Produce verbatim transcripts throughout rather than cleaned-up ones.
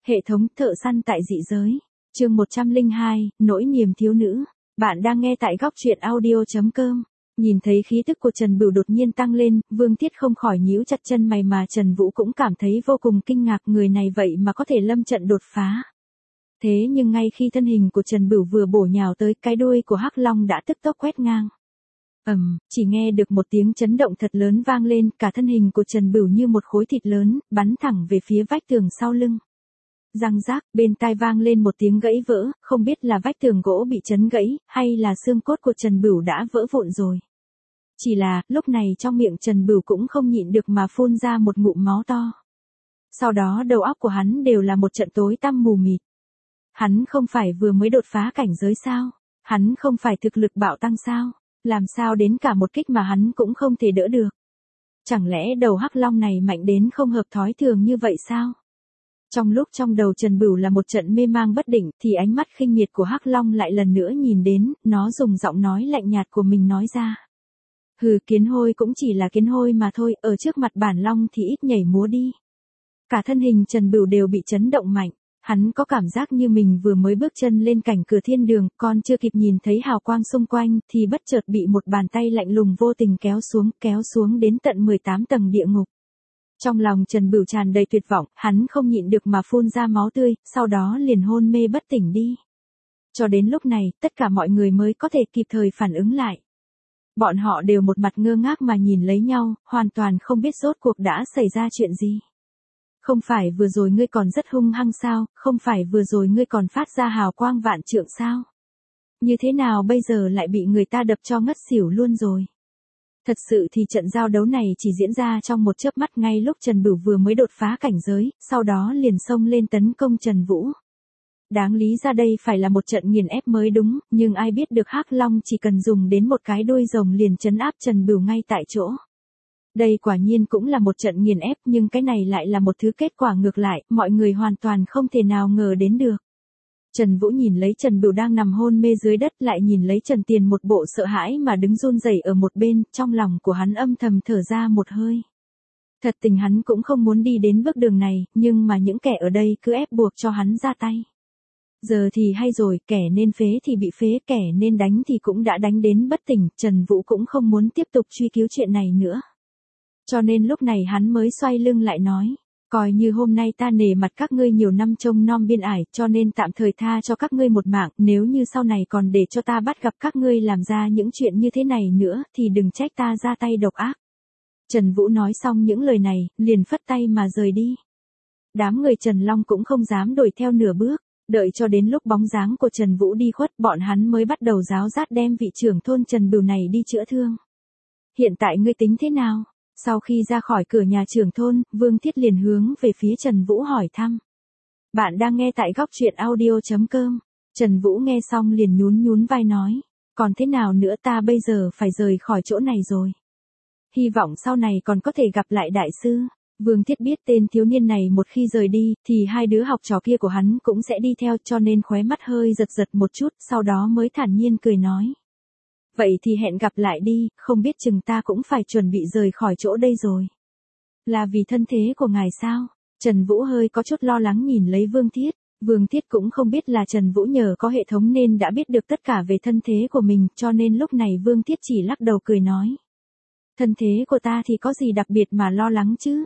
Hệ thống thợ săn tại dị giới. Chương một trăm lẻ hai, nỗi niềm thiếu nữ. Bạn đang nghe tại góc truyện audio chấm com. Nhìn thấy khí tức của Trần Bửu đột nhiên tăng lên, Vương Tiết không khỏi nhíu chặt chân mày mà Trần Vũ cũng cảm thấy vô cùng kinh ngạc, người này vậy mà có thể lâm trận đột phá. Thế nhưng ngay khi thân hình của Trần Bửu vừa bổ nhào tới, cái đuôi của Hắc Long đã tức tốc quét ngang. Ầm, um, chỉ nghe được một tiếng chấn động thật lớn vang lên, cả thân hình của Trần Bửu như một khối thịt lớn, bắn thẳng về phía vách tường sau lưng. Răng rác, bên tai vang lên một tiếng gãy vỡ, không biết là vách tường gỗ bị chấn gãy, hay là xương cốt của Trần Bửu đã vỡ vụn rồi. Chỉ là, lúc này trong miệng Trần Bửu cũng không nhịn được mà phun ra một ngụm máu to. Sau đó đầu óc của hắn đều là một trận tối tăm mù mịt. Hắn không phải vừa mới đột phá cảnh giới sao? Hắn không phải thực lực bạo tăng sao? Làm sao đến cả một kích mà hắn cũng không thể đỡ được? Chẳng lẽ đầu Hắc Long này mạnh đến không hợp thói thường như vậy sao? Trong lúc trong đầu Trần Bửu là một trận mê mang bất định, thì ánh mắt khinh miệt của Hắc Long lại lần nữa nhìn đến, nó dùng giọng nói lạnh nhạt của mình nói ra. Hừ, kiến hôi cũng chỉ là kiến hôi mà thôi, ở trước mặt bản long thì ít nhảy múa đi. Cả thân hình Trần Bửu đều bị chấn động mạnh, hắn có cảm giác như mình vừa mới bước chân lên cảnh cửa thiên đường, còn chưa kịp nhìn thấy hào quang xung quanh, thì bất chợt bị một bàn tay lạnh lùng vô tình kéo xuống, kéo xuống đến tận mười tám tầng địa ngục. Trong lòng Trần Bửu tràn đầy tuyệt vọng, hắn không nhịn được mà phun ra máu tươi, sau đó liền hôn mê bất tỉnh đi. Cho đến lúc này, tất cả mọi người mới có thể kịp thời phản ứng lại. Bọn họ đều một mặt ngơ ngác mà nhìn lấy nhau, hoàn toàn không biết rốt cuộc đã xảy ra chuyện gì. Không phải vừa rồi ngươi còn rất hung hăng sao, không phải vừa rồi ngươi còn phát ra hào quang vạn trượng sao? Như thế nào bây giờ lại bị người ta đập cho ngất xỉu luôn rồi? Thật sự thì trận giao đấu này chỉ diễn ra trong một chớp mắt ngay lúc Trần Bửu vừa mới đột phá cảnh giới, sau đó liền xông lên tấn công Trần Vũ. Đáng lý ra đây phải là một trận nghiền ép mới đúng, nhưng ai biết được Hắc Long chỉ cần dùng đến một cái đuôi rồng liền trấn áp Trần Bửu ngay tại chỗ. Đây quả nhiên cũng là một trận nghiền ép, nhưng cái này lại là một thứ kết quả ngược lại, mọi người hoàn toàn không thể nào ngờ đến được. Trần Vũ nhìn lấy Trần Bửu đang nằm hôn mê dưới đất, lại nhìn lấy Trần Tiền một bộ sợ hãi mà đứng run rẩy ở một bên, trong lòng của hắn âm thầm thở ra một hơi. Thật tình hắn cũng không muốn đi đến bước đường này, nhưng mà những kẻ ở đây cứ ép buộc cho hắn ra tay. Giờ thì hay rồi, kẻ nên phế thì bị phế, kẻ nên đánh thì cũng đã đánh đến bất tỉnh, Trần Vũ cũng không muốn tiếp tục truy cứu chuyện này nữa. Cho nên lúc này hắn mới xoay lưng lại nói, coi như hôm nay ta nể mặt các ngươi nhiều năm trông nom biên ải, cho nên tạm thời tha cho các ngươi một mạng, nếu như sau này còn để cho ta bắt gặp các ngươi làm ra những chuyện như thế này nữa, thì đừng trách ta ra tay độc ác. Trần Vũ nói xong những lời này, liền phất tay mà rời đi. Đám người Trần Long cũng không dám đuổi theo nửa bước, đợi cho đến lúc bóng dáng của Trần Vũ đi khuất, bọn hắn mới bắt đầu ráo rát đem vị trưởng thôn Trần Bửu này đi chữa thương. Hiện tại ngươi tính thế nào? Sau khi ra khỏi cửa nhà trưởng thôn, Vương Thiết liền hướng về phía Trần Vũ hỏi thăm. Bạn đang nghe tại góc truyện audio chấm com. Trần Vũ nghe xong liền nhún nhún vai nói. Còn thế nào nữa, ta bây giờ phải rời khỏi chỗ này rồi. Hy vọng sau này còn có thể gặp lại đại sư. Vương Thiết biết tên thiếu niên này một khi rời đi, thì hai đứa học trò kia của hắn cũng sẽ đi theo, cho nên khóe mắt hơi giật giật một chút, sau đó mới thản nhiên cười nói. Vậy thì hẹn gặp lại đi, không biết chừng ta cũng phải chuẩn bị rời khỏi chỗ đây rồi. Là vì thân thế của ngài sao? Trần Vũ hơi có chút lo lắng nhìn lấy Vương Thiết. Vương Thiết cũng không biết là Trần Vũ nhờ có hệ thống nên đã biết được tất cả về thân thế của mình, cho nên lúc này Vương Thiết chỉ lắc đầu cười nói. Thân thế của ta thì có gì đặc biệt mà lo lắng chứ?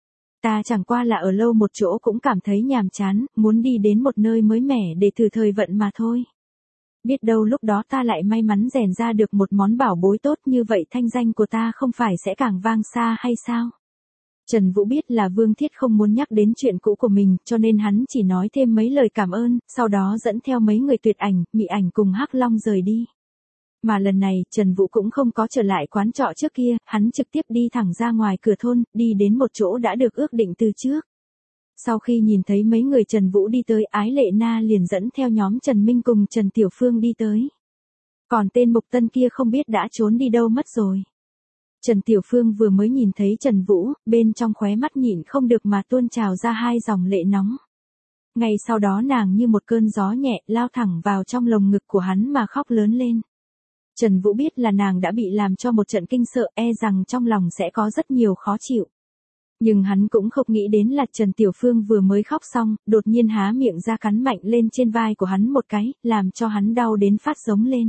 Ta chẳng qua là ở lâu một chỗ cũng cảm thấy nhàm chán, muốn đi đến một nơi mới mẻ để thử thời vận mà thôi. Biết đâu lúc đó ta lại may mắn rèn ra được một món bảo bối tốt như vậy, thanh danh của ta không phải sẽ càng vang xa hay sao? Trần Vũ biết là Vương Thiết không muốn nhắc đến chuyện cũ của mình, cho nên hắn chỉ nói thêm mấy lời cảm ơn, sau đó dẫn theo mấy người tuyệt ảnh, mị ảnh cùng Hắc Long rời đi. Mà lần này, Trần Vũ cũng không có trở lại quán trọ trước kia, hắn trực tiếp đi thẳng ra ngoài cửa thôn, đi đến một chỗ đã được ước định từ trước. Sau khi nhìn thấy mấy người Trần Vũ đi tới, Ái Lệ Na liền dẫn theo nhóm Trần Minh cùng Trần Tiểu Phương đi tới. Còn tên Mục Tân kia không biết đã trốn đi đâu mất rồi. Trần Tiểu Phương vừa mới nhìn thấy Trần Vũ, bên trong khóe mắt nhịn không được mà tuôn trào ra hai dòng lệ nóng. Ngay sau đó nàng như một cơn gió nhẹ lao thẳng vào trong lồng ngực của hắn mà khóc lớn lên. Trần Vũ biết là nàng đã bị làm cho một trận kinh sợ, e rằng trong lòng sẽ có rất nhiều khó chịu. Nhưng hắn cũng không nghĩ đến là Trần Tiểu Phương vừa mới khóc xong, đột nhiên há miệng ra cắn mạnh lên trên vai của hắn một cái, làm cho hắn đau đến phát giống lên.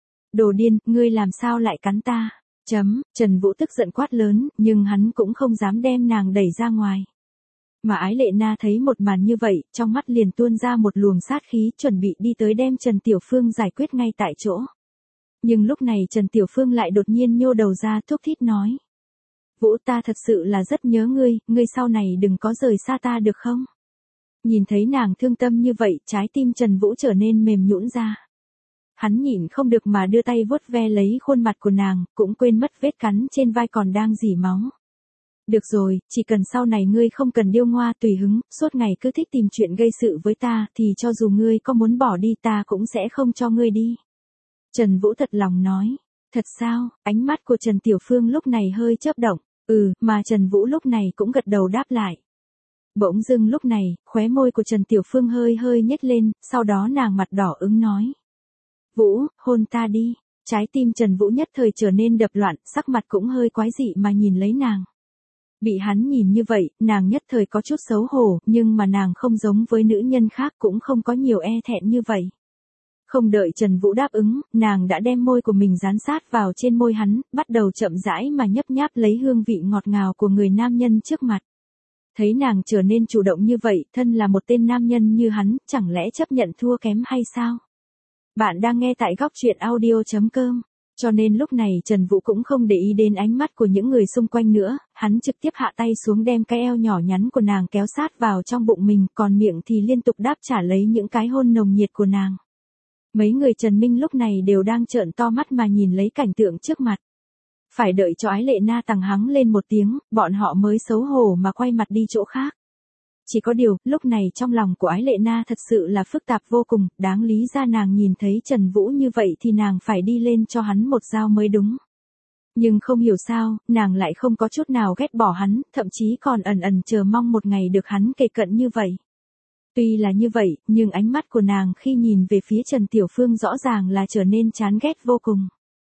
Đồ điên, ngươi làm sao lại cắn ta? Chấm, Trần Vũ tức giận quát lớn, nhưng hắn cũng không dám đem nàng đẩy ra ngoài. Mà Ái Lệ Na thấy một màn như vậy, trong mắt liền tuôn ra một luồng sát khí, chuẩn bị đi tới đem Trần Tiểu Phương giải quyết ngay tại chỗ. Nhưng lúc này Trần Tiểu Phương lại đột nhiên nhô đầu ra thúc thít nói. Vũ, ta thật sự là rất nhớ ngươi, ngươi sau này đừng có rời xa ta được không? Nhìn thấy nàng thương tâm như vậy, trái tim Trần Vũ trở nên mềm nhũn ra. Hắn nhịn không được mà đưa tay vuốt ve lấy khuôn mặt của nàng, cũng quên mất vết cắn trên vai còn đang rỉ máu. Được rồi, chỉ cần sau này ngươi không cần điêu ngoa tùy hứng, suốt ngày cứ thích tìm chuyện gây sự với ta, thì cho dù ngươi có muốn bỏ đi ta cũng sẽ không cho ngươi đi. Trần Vũ thật lòng nói. Thật sao? Ánh mắt của Trần Tiểu Phương lúc này hơi chớp động. Ừ, mà Trần Vũ lúc này cũng gật đầu đáp lại. Bỗng dưng lúc này, khóe môi của Trần Tiểu Phương hơi hơi nhếch lên, sau đó nàng mặt đỏ ửng nói. Vũ, hôn ta đi. Trái tim Trần Vũ nhất thời trở nên đập loạn, sắc mặt cũng hơi quái dị mà nhìn lấy nàng. Bị hắn nhìn như vậy, nàng nhất thời có chút xấu hổ, nhưng mà nàng không giống với nữ nhân khác cũng không có nhiều e thẹn như vậy. Không đợi Trần Vũ đáp ứng, nàng đã đem môi của mình dán sát vào trên môi hắn, bắt đầu chậm rãi mà nhấp nháp lấy hương vị ngọt ngào của người nam nhân trước mặt. Thấy nàng trở nên chủ động như vậy, thân là một tên nam nhân như hắn, chẳng lẽ chấp nhận thua kém hay sao? Bạn đang nghe tại góc truyện audio chấm com. Cho nên lúc này Trần Vũ cũng không để ý đến ánh mắt của những người xung quanh nữa, hắn trực tiếp hạ tay xuống đem cái eo nhỏ nhắn của nàng kéo sát vào trong bụng mình, còn miệng thì liên tục đáp trả lấy những cái hôn nồng nhiệt của nàng. Mấy người Trần Minh lúc này đều đang trợn to mắt mà nhìn lấy cảnh tượng trước mặt. Phải đợi cho Ái Lệ Na tằng hắng lên một tiếng, bọn họ mới xấu hổ mà quay mặt đi chỗ khác. Chỉ có điều, lúc này trong lòng của Ái Lệ Na thật sự là phức tạp vô cùng, đáng lý ra nàng nhìn thấy Trần Vũ như vậy thì nàng phải đi lên cho hắn một dao mới đúng. Nhưng không hiểu sao, nàng lại không có chút nào ghét bỏ hắn, thậm chí còn ẩn ẩn chờ mong một ngày được hắn kề cận như vậy. Tuy là như vậy, nhưng ánh mắt của nàng khi nhìn về phía Trần Tiểu Phương rõ ràng là trở nên chán ghét vô cùng.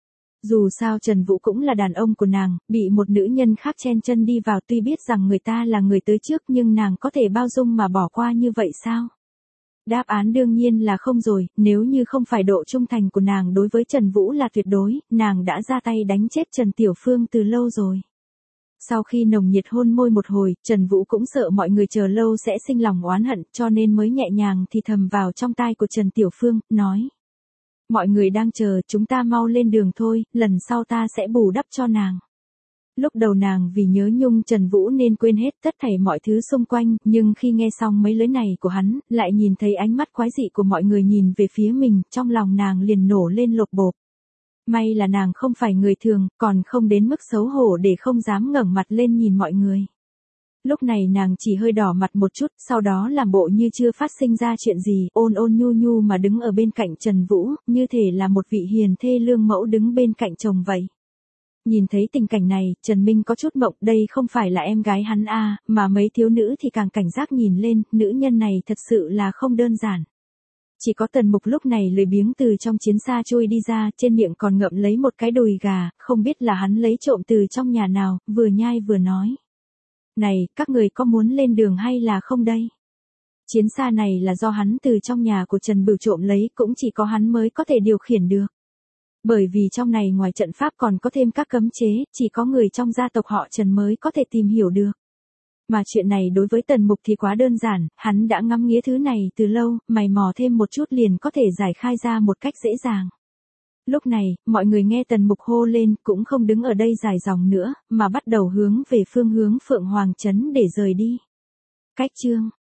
Dù sao Trần Vũ cũng là đàn ông của nàng, bị một nữ nhân khác chen chân đi vào, tuy biết rằng người ta là người tới trước nhưng nàng có thể bao dung mà bỏ qua như vậy sao? Đáp án đương nhiên là không rồi, nếu như không phải độ trung thành của nàng đối với Trần Vũ là tuyệt đối, nàng đã ra tay đánh chết Trần Tiểu Phương từ lâu rồi. Sau khi nồng nhiệt hôn môi một hồi, Trần Vũ cũng sợ mọi người chờ lâu sẽ sinh lòng oán hận, cho nên mới nhẹ nhàng thì thầm vào trong tai của Trần Tiểu Phương, nói. Mọi người đang chờ, chúng ta mau lên đường thôi, lần sau ta sẽ bù đắp cho nàng. Lúc đầu nàng vì nhớ nhung Trần Vũ nên quên hết tất thảy mọi thứ xung quanh, nhưng khi nghe xong mấy lời này của hắn, lại nhìn thấy ánh mắt quái dị của mọi người nhìn về phía mình, trong lòng nàng liền nổ lên lột bột. May là nàng không phải người thường, còn không đến mức xấu hổ để không dám ngẩng mặt lên nhìn mọi người. Lúc này nàng chỉ hơi đỏ mặt một chút, sau đó làm bộ như chưa phát sinh ra chuyện gì, ôn ôn nhu nhu mà đứng ở bên cạnh Trần Vũ, như thể là một vị hiền thê lương mẫu đứng bên cạnh chồng vậy. Nhìn thấy tình cảnh này, Trần Minh có chút mộng, đây không phải là em gái hắn à, mà mấy thiếu nữ thì càng cảnh giác nhìn lên, nữ nhân này thật sự là không đơn giản. Chỉ có Tần Mục lúc này lười biếng từ trong chiến xa chui đi ra, trên miệng còn ngậm lấy một cái đùi gà, không biết là hắn lấy trộm từ trong nhà nào, vừa nhai vừa nói. Này, các người có muốn lên đường hay là không đây? Chiến xa này là do hắn từ trong nhà của Trần Bửu trộm lấy, cũng chỉ có hắn mới có thể điều khiển được. Bởi vì trong này ngoài trận pháp còn có thêm các cấm chế, chỉ có người trong gia tộc họ Trần mới có thể tìm hiểu được. Mà chuyện này đối với Tần Mục thì quá đơn giản, hắn đã ngắm nghía thứ này từ lâu, mày mò thêm một chút liền có thể giải khai ra một cách dễ dàng. Lúc này, mọi người nghe Tần Mục hô lên, cũng không đứng ở đây dài dòng nữa, mà bắt đầu hướng về phương hướng Phượng Hoàng Trấn để rời đi. Cách chương